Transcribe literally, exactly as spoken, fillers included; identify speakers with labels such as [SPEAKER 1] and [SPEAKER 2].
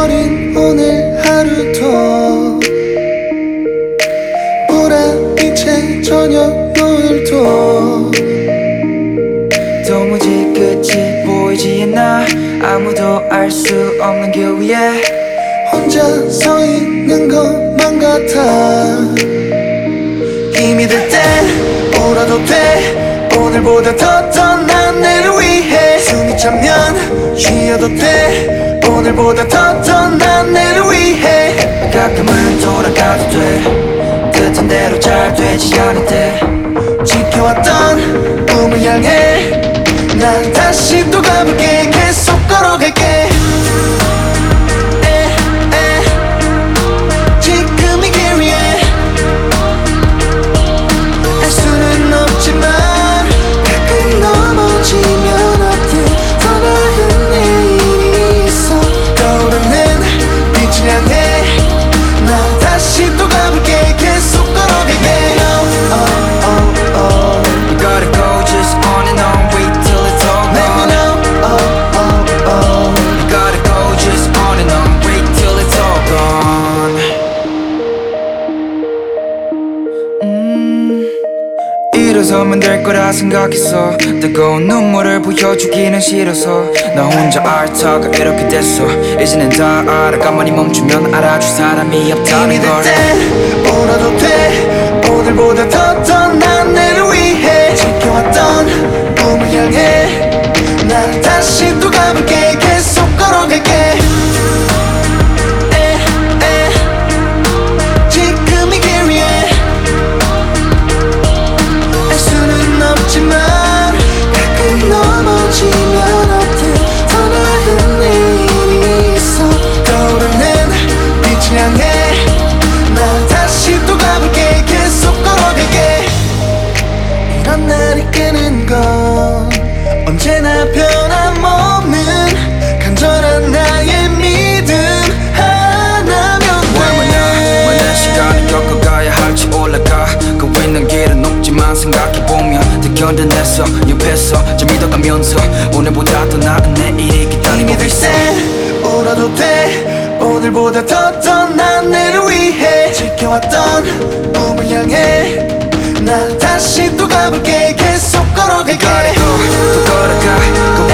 [SPEAKER 1] 버린 오늘 하루도 보랏빛의 저녁 노을도
[SPEAKER 2] 도무지 끝이 보이지 않아. 아무도 알 수 없는 길 위에
[SPEAKER 1] 혼자 서 있는 것만 같아.
[SPEAKER 2] 힘이 들 땐 울어도 돼. 오늘보다 더 떠난 내일을 위해 숨이 차면 쉬어도 돼. 오늘보다 더 떠난 내일을 위해 가끔은 돌아가도 돼. 뜻한 대로 잘 되지 않을 때
[SPEAKER 1] 지켜왔던 꿈을 향해 난 다시 또 가볼게. 계속 걸어갈게.
[SPEAKER 2] 일어서면 될 거라 생각했어. 뜨거운 눈물을 보여주기는 싫어서 나 혼자 앓다가 이렇게 됐어. 이제는 다 알아. 가만히 멈추면 알아줄 사람이 없다는 걸.
[SPEAKER 1] 힘이 들 땐 울어도 돼. 오늘보다 더 떠난 내일을 위해 지켜왔던 꿈을 향해 난 다시 또 가볼게. 계속 걸어갈게. 언제나 변함없는 간절한 나의 믿음 하나면 돼.
[SPEAKER 2] 얼마나 시간을 겪어가야 할지 올라가. 그 있는 길은 높지만 생각해보면 더 견뎌냈어. 옆에서 좀 믿어가면서 오늘보다 더 나은 내일이 기다리고
[SPEAKER 1] 힘이 들
[SPEAKER 2] 있어.
[SPEAKER 1] 땐 울어도 돼. 오늘보다 더 떠난 내일을 위해 지켜왔던 꿈을 향해 난 다시 또 가볼게. 계속 걸어갈게.
[SPEAKER 2] 또 걸어가.